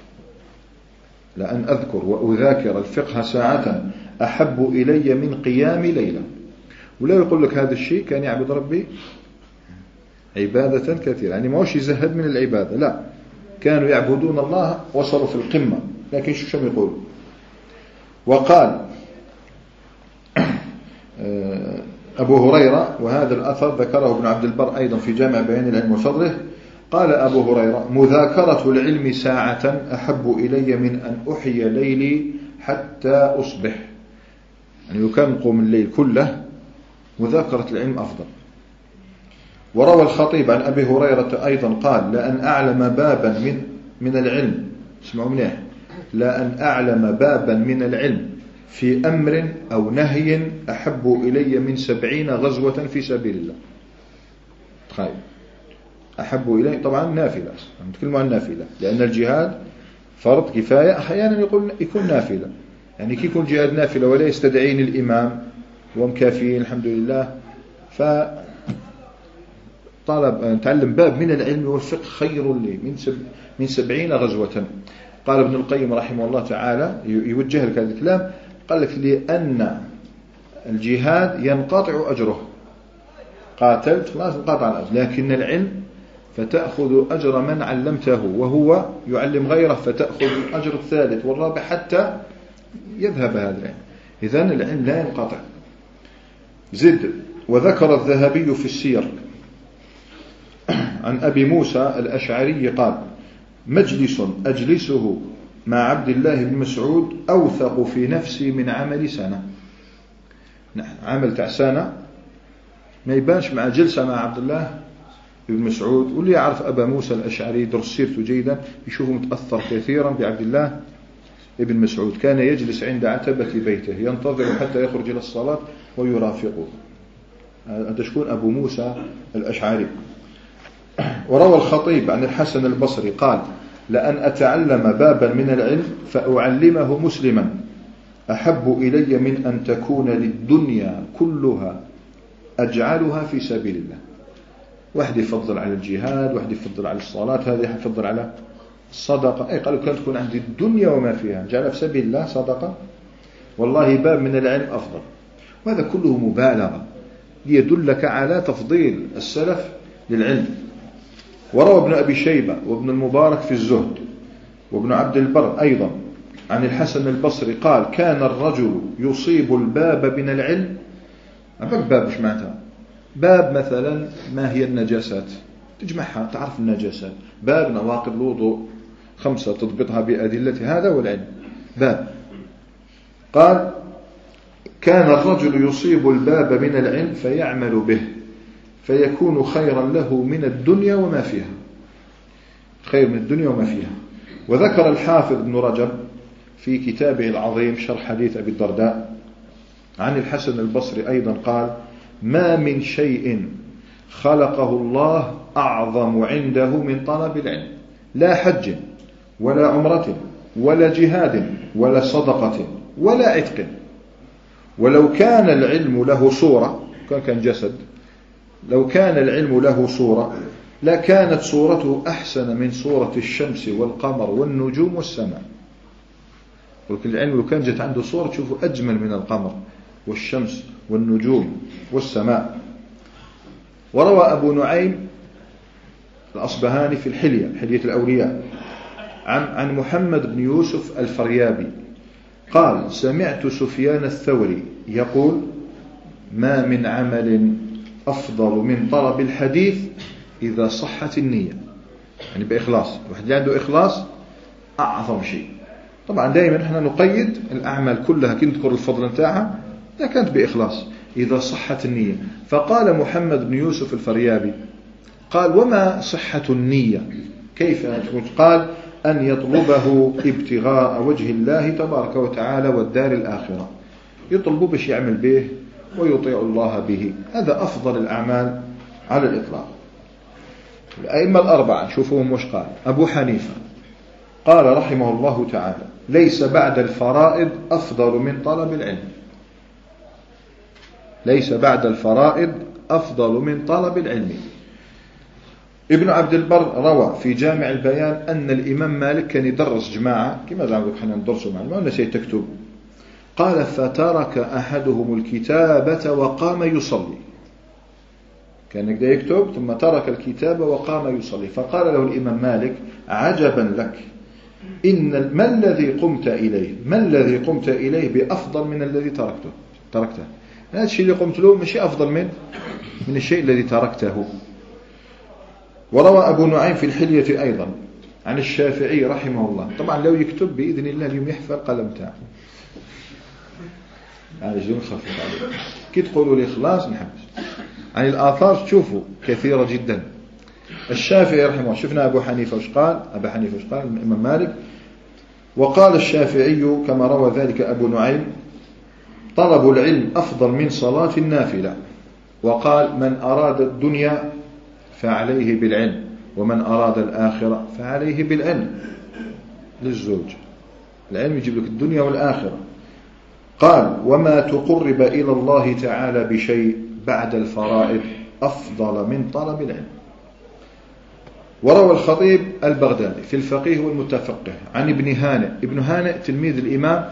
لأن أذكر وأذاكر الفقه ساعة أحب إلي من قيام ليلة. ولا يقول لك هذا الشيء كان يعبد ربي عبادة كثيرة، يعني ما هوش يزهد من العبادة، لا، كانوا يعبدون الله وصلوا في القمة. لكن شو شو يقول؟ وقال أبو هريرة، وهذا الأثر ذكره ابن عبد البر أيضا في جامع بيان العلم وفضله، قال أبو هريرة: مذاكرة العلم ساعة أحب إلي من أن أحيي ليلي حتى أصبح. يعني لو كان نقوم الليل كله مذاكرة العلم أفضل. وروى الخطيب عن أبي هريرة أيضا قال: لأن أعلم بابا من من العلم، اسمعوا منيح، لأن أعلم بابا من العلم في أمر أو نهي أحب إلي من سبعين غزوة في سبيل الله. تخيل، أحب إلي طبعا نافلة، نتكلم عن نافلة، لأن الجهاد فرض كفاية، أحيانا يقول يكون نافلة، يعني كي يكون جهاد نافلة ولا يستدعين الإمام ومكافيين الحمد لله، فطلب نتعلم باب من العلم والفقه خير لي من سب من سبعين غزوة. قال ابن القيم رحمه الله تعالى يوجه لك هذا الكلام، قال لك: لأن الجهاد ينقطع أجره، قاتلت خلاص انقطع الأجر، لكن العلم فتأخذ أجر من علمته وهو يعلم غيره، فتأخذ الأجر الثالث والرابع حتى يذهب هذا العلم. إذن العلم لا ينقطع. زد. وذكر الذهبي في السير عن أبي موسى الأشعري قال: مجلس أجلسه مع عبد الله بن مسعود أوثق في نفسي من عمل سنة. عمل تاع سنة ما يبانش مع جلسة مع عبد الله بن مسعود. واللي يعرف أبا موسى الأشعري درس سيرته جيدا يشوفه متأثر كثيرا بعبد الله بن مسعود. كان يجلس عند عتبة بيته ينتظر حتى يخرج إلى الصلاة ويرافقه. هذا شكون أبو موسى الأشعري. وروى الخطيب عن الحسن البصري قال: لأن أتعلم بابا من العلم فأعلمه مسلما أحب إلي من أن تكون للدنيا كلها أجعلها في سبيل الله. واحد يفضل على الجهاد، واحد يفضل على الصلاة، هذا يفضل على الصدقة. أي قالوا كانت تكون عندي الدنيا وما فيها جعلها في سبيل الله صدقة. والله باب من العلم أفضل. وهذا كله مبالغة ليدلك على تفضيل السلف للعلم. وروى ابن أبي شيبة وابن المبارك في الزهد وابن عبد البر أيضا عن الحسن البصري قال: كان الرجل يصيب الباب من العلم. أبقى باب مش معناتها باب مثلا ما هي النجاسات تجمعها، تعرف النجاسات، باب نواقض الوضوء خمسة تضبطها بأدلة، هذا والعلم باب. قال: كان الرجل يصيب الباب من العلم فيعمل به فيكون خيرا له من الدنيا وما فيها، خير من الدنيا وما فيها. وذكر الحافظ ابن رجب في كتابه العظيم شرح حديث أبي الدرداء عن الحسن البصري أيضا قال: ما من شيء خلقه الله أعظم عنده من طلب العلم، لا حج ولا عمرة ولا جهاد ولا صدقة ولا عتق. ولو كان العلم له صورة، كان كان جسد، لو كان العلم له صورة لكانت صورته أحسن من صورة الشمس والقمر والنجوم والسماء. ولكن العلم لو كان جت عنده صورة تشوفه أجمل من القمر والشمس والنجوم والسماء. وروى أبو نعيم الأصبهاني في الحلية، حلية الأولياء، عن عن محمد بن يوسف الفريابي قال: سمعت سفيان الثوري يقول: ما من عمل أفضل من طلب الحديث إذا صحت النية. يعني بإخلاص، الواحد اللي عنده إخلاص أعظم شيء. طبعا دائما احنا نقيد الأعمال كلها كي نذكر الفضل نتاعها إذا كانت بإخلاص، إذا صحت النية. فقال محمد بن يوسف الفريابي قال: وما صحة النية؟ كيف؟ قال: أن يطلبه ابتغاء وجه الله تبارك وتعالى والدار الآخرة، يطلبه باش يعمل به ويطيع الله به. هذا أفضل الأعمال على الإطلاق. الأئمة الأربعة شوفوهم وش قال. أبو حنيفة قال رحمه الله تعالى: ليس بعد الفرائض أفضل من طلب العلم. ليس بعد الفرائض أفضل من طلب العلم. ابن عبد البر روى في جامع البيان أن الإمام مالك كان يدرس جماعة كما زعموا حنا ندرسوا مع ما نسي تكتب. قال: فترك أحدهم الكتابة وقام يصلي. كان يقدر يكتب ثم ترك الكتابة وقام يصلي. فقال له الإمام مالك: عجبا لك، إن ما الذي قمت إليه ما الذي قمت إليه بأفضل من الذي تركته تركته هذا الشيء اللي قمت له ماشي أفضل من من الشيء الذي تركته. وروى أبو نعيم في الحلية أيضا عن الشافعي رحمه الله. طبعا لو يكتب بإذن الله اليوم يحفر قلم تاعه هذا جون خفيف عليه كي تقولوا لي خلاص نحبس. عن الآثار تشوفوا كثيرة جدا. الشافعي رحمه الله، شفنا أبو حنيفة وش قال، أبو حنيفة وش قال، الإمام مالك. وقال الشافعي كما روى ذلك أبو نعيم: طلب العلم أفضل من صلاة النافلة. وقال: من أراد الدنيا فعليه بالعلم، ومن أراد الآخرة فعليه بالعلم. للزوج العلم يجيب لك الدنيا والآخرة. قال: وما تقرب إلى الله تعالى بشيء بعد الفرائض أفضل من طلب العلم. وروى الخطيب البغدادي في الفقيه والمتفقه عن ابن هانئ. ابن هانئ تلميذ الإمام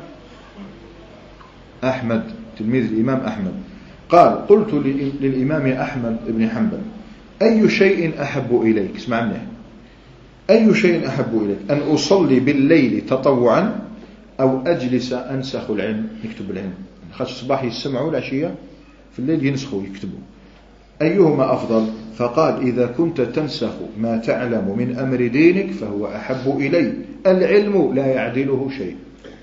أحمد، تلميذ الإمام أحمد. قال: قلت للإمام أحمد بن حنبل: أي شيء أحب إليك؟ اسمع مني، أي شيء أحب إليك، أن أصلي بالليل تطوعا أو أجلس أنسخ العلم، نكتب العلم، خاص الصباح يسمعوا العشية في الليل ينسخوا يكتبوا، أيهما أفضل؟ فقال: إذا كنت تنسخ ما تعلم من أمر دينك فهو أحب إلي، العلم لا يعدله شيء،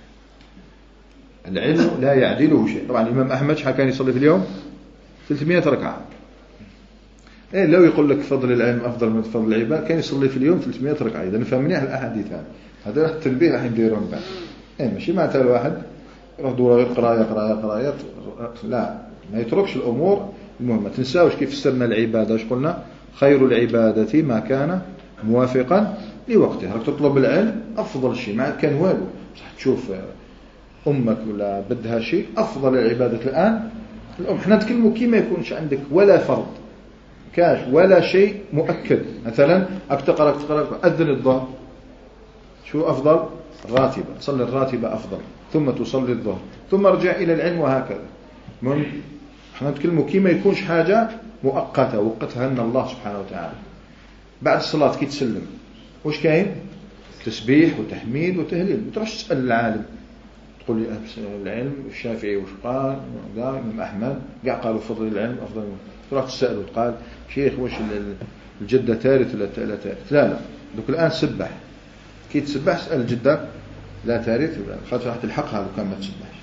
العلم لا يعدله شيء. طبعا الإمام أحمد شحال كان يصلي في اليوم؟ ثلاثمائة ركعة. إيه لو يقول لك فضل العلم أفضل من فضل العبادة كان يصلي في اليوم ثلاثمائة ركعة. إذا نفهمني الأحاديث هذا هذا التنبيه راح نديرهم بعد. إيه ماشي معناتها الواحد يروح دورة غير قراية قراية قراية، لا، ما يتركش الأمور المهمة. تنساوش كيف فسرنا العبادة، ايش قلنا؟ خير العبادة ما كان موافقا لوقتها. راك تطلب العلم أفضل شيء، ما كان والو صح تشوف أمك ولا بدها شيء، أفضل العبادة الآن الأم. احنا نتكلموا كي ما يكونش عندك ولا فرض كاش ولا شيء مؤكد. مثلا أكتقرأ أكتقرأ أذن الظهر، شو أفضل؟ راتبة، تصلي الراتبة أفضل، ثم تصلي الظهر، ثم ارجع إلى العلم، وهكذا. من احنا نتكلموا كي ما يكونش حاجة مؤقتة وقتها لنا الله سبحانه وتعالى. بعد الصلاة كي تسلم وش كاين؟ تسبيح وتحميد وتهليل. ما تروحش تسأل العالم تقول لي العلم الشافعي وش قال، قال الإمام أحمد قاع قالوا فضل العلم أفضل. تروح تسأله تقال شيخ وش الجدة ثالث ولا ثالث؟ لا لا، دوك الآن سبح، كي تسبح اسأل جدك لا ثالث ولا، خاطر راح تلحقها لو كان ما تسبحش.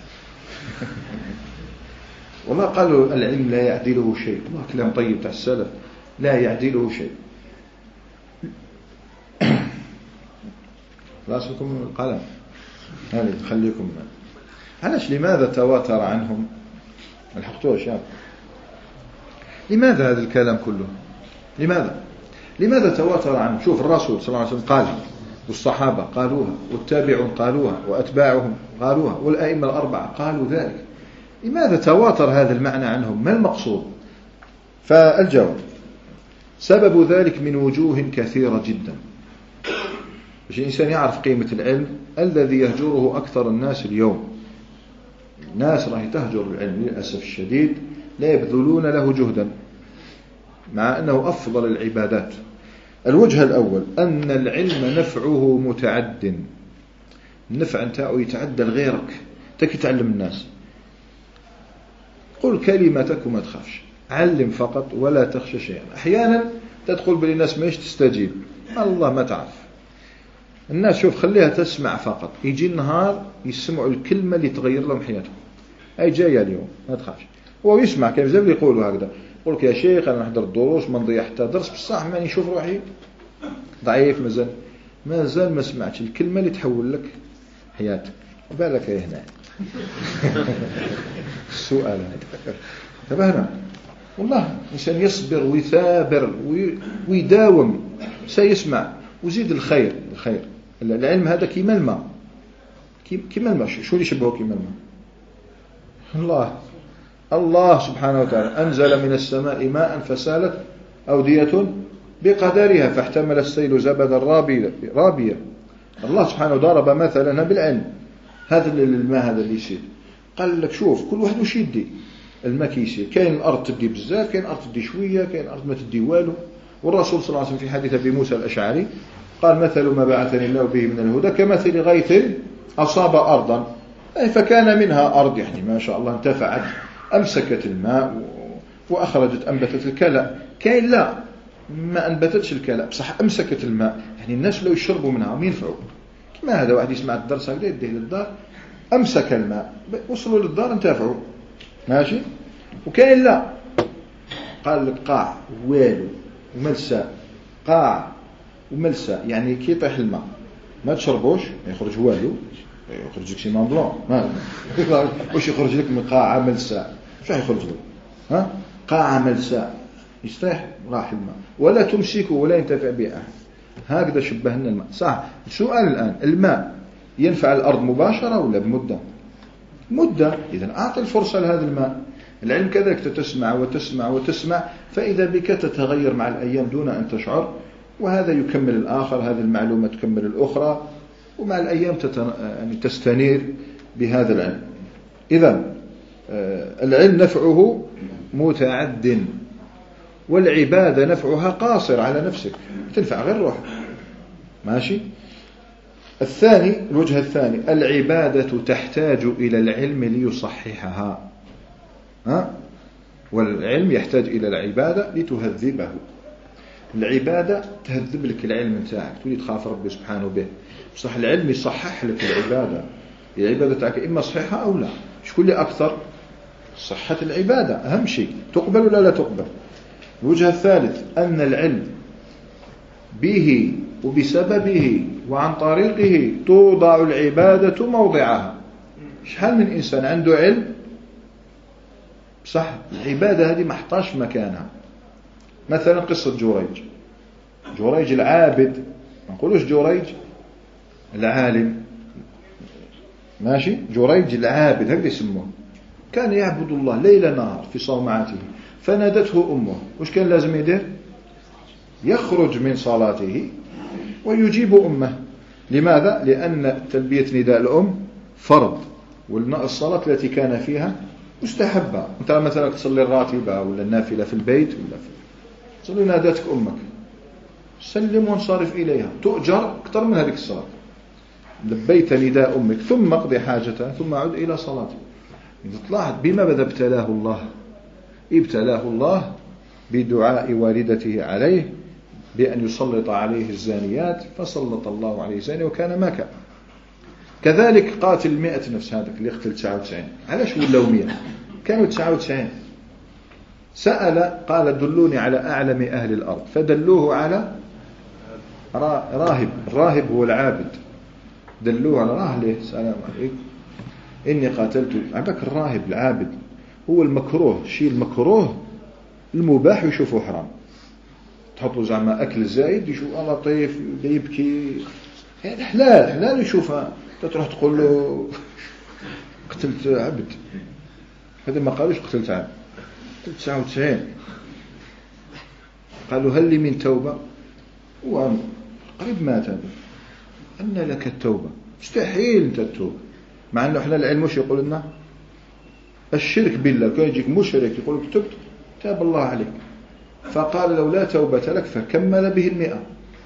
والله قالوا العلم لا يعدله شيء، والله كلام طيب تاع السلف، لا يعدله شيء. خلاص لكم القلم هذه خليكم. علاش لماذا تواتر عنهم؟ الحقتوه شاب، لماذا هذا الكلام كله؟ لماذا لماذا تواتر عنهم؟ شوف الرسول صلى الله عليه وسلم قال، والصحابة قالوها، والتابعون قالوها، وأتباعهم قالوها، والأئمة الأربعة قالوا ذلك. لماذا تواتر هذا المعنى عنهم؟ ما المقصود؟ فالجواب: سبب ذلك من وجوه كثيرة جدا. باش الإنسان يعرف قيمة العلم الذي يهجره أكثر الناس اليوم. الناس راح تهجر العلم للأسف الشديد، لا يبذلون له جهدا، مع أنه أفضل العبادات. الوجه الأول أن العلم نفعه متعد، النفع نتاعو يتعدى لغيرك. تكي تعلم الناس، قل كلمتك وما تخافش، علم فقط ولا تخشى شيئا. أحيانا تدخل بالناس ما تستجيب، الله ما تعرف الناس. شوف خليها تسمع فقط، يجي النهار يسمعوا الكلمة اللي تغير لهم حياتهم. أي جاية اليوم ما تخافش، هو يسمع كيف زي اللي يقولوا هكذا. يقولك يا شيخ أنا نحضر الدروس ما نضيع حتى درس، بصح ماني نشوف روحي ضعيف، مازال مازال ما سمعتش الكلمة اللي تحول لك حياتك. بالك يا هنا السؤال هذا تبهنا. والله الإنسان يصبر ويثابر ويداوم سيسمع وزيد الخير. الخير العلم هذا كيما الماء، كيما الماء. شو اللي يشبهه كيما الماء؟ الله الله سبحانه وتعالى أنزل من السماء ماء فسالت أودية بقدرها فاحتمل السيل زبدا رابيا. الله سبحانه ضرب مثلا بالعلم. هذا الماء هذا اللي يصير، قال لك شوف كل واحد وش يدي. الماء كيصير، كاين الأرض تدي بزاف، كاين الأرض تدي شوية، كاين الأرض ما تدي والو. والرسول صلى الله عليه وسلم في حديث أبي موسى الأشعري قال: مثل ما بعثني الله به من الهدى كمثل غيث أصاب أرضا فكان منها أرض يعني ما شاء الله انتفعت، أمسكت الماء وأخرجت أنبتت الكلى. كاين لا ما أنبتتش الكلى بصح أمسكت الماء، يعني الناس لو يشربوا منها مين ينفعوا. كما هذا واحد يسمع الدرس هكذا يديه للدار أمسك الماء وصلوا للدار انتفعوا ماشي. وكاين لا قال لك قاع والو وملساء، قاع وملساء يعني كي يطيح الماء ما تشربوش ما يخرج والو، يخرج لك شي مان بلون ما واش يخرج لك من قاعة ملساء، شو يخرج لك ها قاعة ملساء يستريح راح الماء ولا تمسكه ولا ينتفع به أحد. هكذا شبهنا الماء صح. السؤال الآن الماء ينفع الأرض مباشرة ولا بمدة؟ مدة. إذن أعطي الفرصة لهذا الماء. العلم كذلك تسمع وتسمع وتسمع فإذا بك تتغير مع الأيام دون أن تشعر، وهذا يكمل الآخر، هذه المعلومة تكمل الأخرى، ومع الأيام تتن... يعني تستنير بهذا العلم. إذن العلم نفعه متعد، والعبادة نفعها قاصر على نفسك تنفع غير روح ماشي. الثاني الوجه الثاني العبادة تحتاج إلى العلم ليصححها، ها؟ والعلم يحتاج إلى العبادة لتهذبه. العبادة تهذب لك العلم نتاعك تولي تخاف ربي سبحانه به، بصح العلم يصحح لك العبادة. العبادة تاعك إما صحيحة أو لا. شكون اللي أكثر؟ صحة العبادة أهم شيء، تقبل ولا لا تقبل. الوجه الثالث أن العلم به وبسببه وعن طريقه توضع العبادة موضعها. شحال من إنسان عنده علم صح العبادة هذه ما حطاش مكانها. مثلا قصة جريج، جريج العابد، ما نقولوش جريج العالم ماشي، جريج العابد هكذا يسموه، كان يعبد الله ليل نهار في صومعته، فنادته أمه. وش كان لازم يدير؟ يخرج من صلاته ويجيب أمه. لماذا؟ لأن تلبية نداء الأم فرض، والصلاة التي كان فيها مستحبة. أنت مثلا تصلي الراتبة ولا النافلة في البيت ولا في تصلي نادتك أمك سلم وانصرف إليها تؤجر أكثر من هذه الصلاة. لبيت نداء أمك ثم اقضي حاجتها ثم عد إلى صلاتك. إذا طلعت بما بدأ ابتلاه الله، ابتلاه الله بدعاء والدته عليه بأن يسلط عليه الزانيات، فسلط الله عليه الزاني وكان ما كان. كذلك قاتل مئة نفس، هذاك اللي قتل تسعة وتسعين، علاش ولاو مئة؟ كانوا تسعة وتسعين. سأل قال دلوني على أعلم أهل الأرض، فدلوه على راهب. الراهب هو العابد، دلوه على راهب. سلام عليكم إني قاتلت. عندك الراهب العابد هو المكروه، شيء المكروه المباح يشوفه حرام. تحطوا زعما أكل زايد يشوف لطيف يبكي، يعني حلال حلال يشوفها. تروح تقول له قتلت عبد، هذا ما قالوش قتلت عبد، قتلت تسعة وتسعين. قالوا هل لي من توبة؟ وقريب مات هذا. أن لك التوبة؟ مستحيل أنت التوبة، مع أنه إحنا العلم مش يقول لنا الشرك بالله. كان يجيك مشرك يقول لك تبت تاب الله عليك، فقال لو لا توبة لك فكمل به المئة.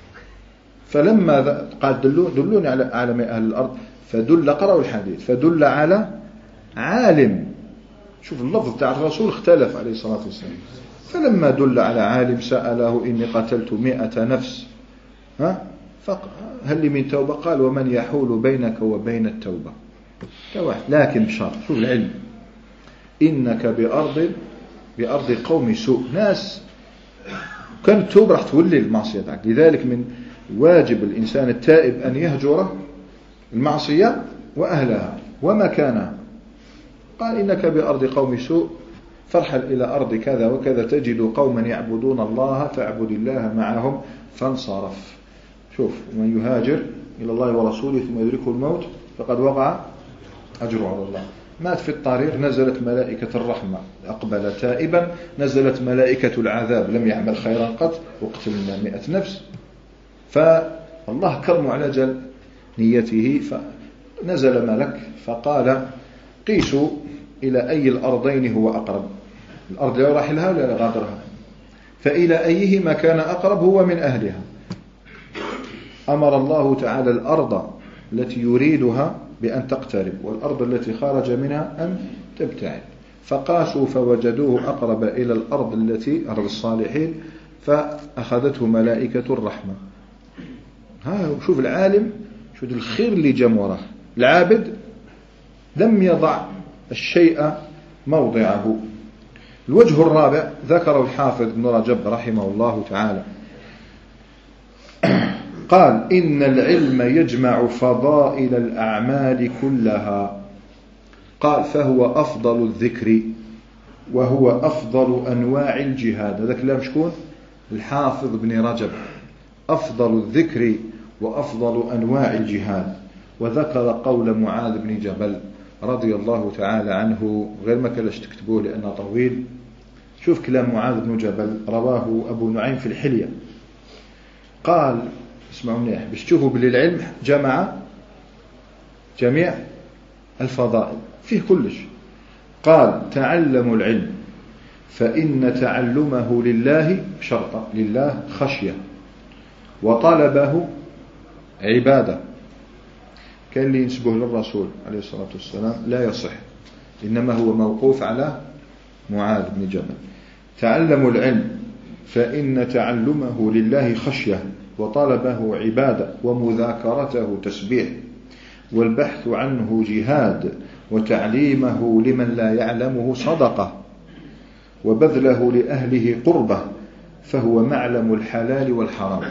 فلما قال دلوني على أعلم أهل الأرض، فدل قرأوا الحديث فدل على عالم. شوف اللفظ تاع الرسول اختلف عليه الصلاة والسلام. فلما دل على عالم سأله إني قتلت مئة نفس، ها هل لي من توبة؟ قال ومن يحول بينك وبين التوبة؟ كواحد لكن بشرط. شوف العلم، إنك بأرض بأرض قوم سوء، ناس كانت توب راح تولي المعصية تاعك. لذلك من واجب الإنسان التائب أن يهجر المعصية وأهلها ومكانها. قال إنك بأرض قوم سوء فارحل إلى أرض كذا وكذا تجد قوما يعبدون الله فاعبد الله معهم فانصرف. شوف من يهاجر إلى الله ورسوله ثم يدركه الموت فقد وقع أجره على الله. مات في الطريق نزلت ملائكة الرحمة أقبل تائبا، نزلت ملائكة العذاب لم يعمل خيرا قط وقتلنا مئة نفس. فالله كرم على جل نيته، فنزل ملك فقال قيسوا إلى أي الأرضين هو أقرب. الأرض لا راح لها ولا غادرها، فإلى أيهما كان أقرب هو من أهلها. أمر الله تعالى الأرض التي يريدها بأن تقترب، والأرض التي خرج منها أن تبتعد. فقاسوا فوجدوه أقرب إلى الأرض التي أرض الصالحين فأخذته ملائكة الرحمة. ها شوف العالم، شوف الخير اللي جاء وراه. العابد لم يضع الشيء موضعه. الوجه الرابع ذكره الحافظ ابن رجب رحمه الله تعالى، قال إن العلم يجمع فضائل الأعمال كلها. قال فهو أفضل الذكر وهو أفضل أنواع الجهاد. هذا كلام شكون؟ الحافظ ابن رجب. أفضل الذكر وأفضل أنواع الجهاد. وذكر قول معاذ بن جبل رضي الله تعالى عنه، غير ما كلاش تكتبوه لأنه طويل. شوف كلام معاذ بن جبل، رواه أبو نعيم في الحلية. قال اسمعوا منيح باش تشوفوا بلي العلم جمع جميع الفضائل فيه كلش. قال تعلموا العلم فإن تعلمه لله شرطا، لله خشية، وطلبه عبادة. كان اللي ينسبه للرسول عليه الصلاة والسلام لا يصح، إنما هو موقوف على معاذ بن جبل. تعلموا العلم فإن تعلمه لله خشية، وطلبه عبادة، ومذاكرته تسبيح، والبحث عنه جهاد، وتعليمه لمن لا يعلمه صدقة، وبذله لأهله قربة، فهو معلم الحلال والحرام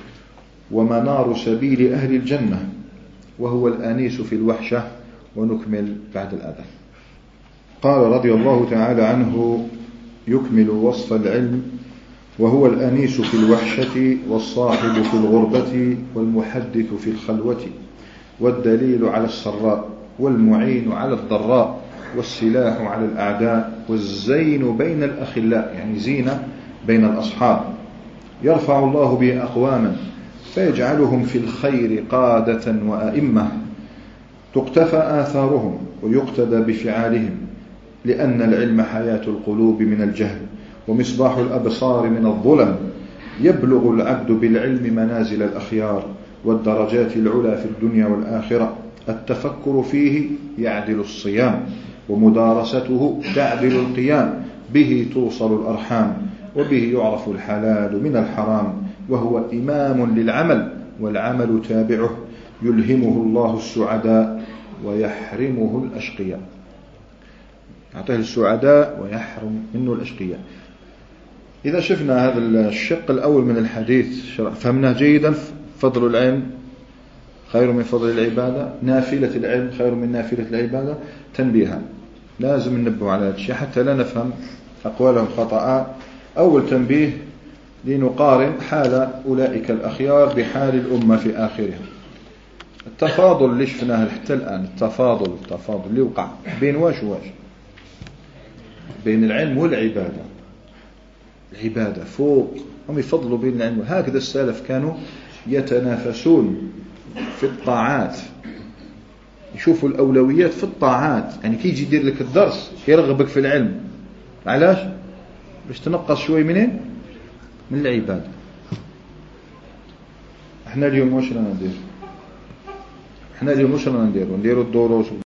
ومنار سبيل أهل الجنة، وهو الأنيس في الوحشة. ونكمل بعد الأذان. قال رضي الله تعالى عنه يكمل وصف العلم: وهو الأنيس في الوحشة، والصاحب في الغربة، والمحدث في الخلوة، والدليل على السراء، والمعين على الضراء، والسلاح على الأعداء، والزين بين الأخلاء، يعني زينة بين الأصحاب. يرفع الله به أقواما فيجعلهم في الخير قادة وأئمة، تقتفى آثارهم ويقتدى بفعالهم، لأن العلم حياة القلوب من الجهل، ومصباح الأبصار من الظلم. يبلغ العبد بالعلم منازل الأخيار والدرجات العلى في الدنيا والآخرة. التفكر فيه يعدل الصيام، ومدارسته تعدل القيام. به توصل الأرحام، وبه يعرف الحلال من الحرام، وهو إمام للعمل، والعمل تابعه. يلهمه الله السعداء ويحرمه الأشقياء. يعطيه السعداء ويحرم منه الأشقياء. إذا شفنا هذا الشق الأول من الحديث فهمناه جيدا. فضل العلم خير من فضل العبادة، نافلة العلم خير من نافلة العبادة. تنبيها لازم ننبه على هذا الشيء حتى لا نفهم أقوالهم خطأ. أول تنبيه لنقارن حال أولئك الأخيار بحال الأمة في آخرها. التفاضل اللي شفناه حتى الآن، التفاضل التفاضل اللي وقع بين واش واش بين العلم والعبادة. العبادة فوق، هم يفضلوا بين العلم. هكذا السلف كانوا يتنافسون في الطاعات، يشوفوا الأولويات في الطاعات. يعني كي يجي يدير لك الدرس يرغبك في العلم، علاش؟ باش تنقص شوي منين؟ من العبادة. احنا اليوم واش رانا ندير؟ احنا اليوم واش رانا نديروا؟ نديروا الدروس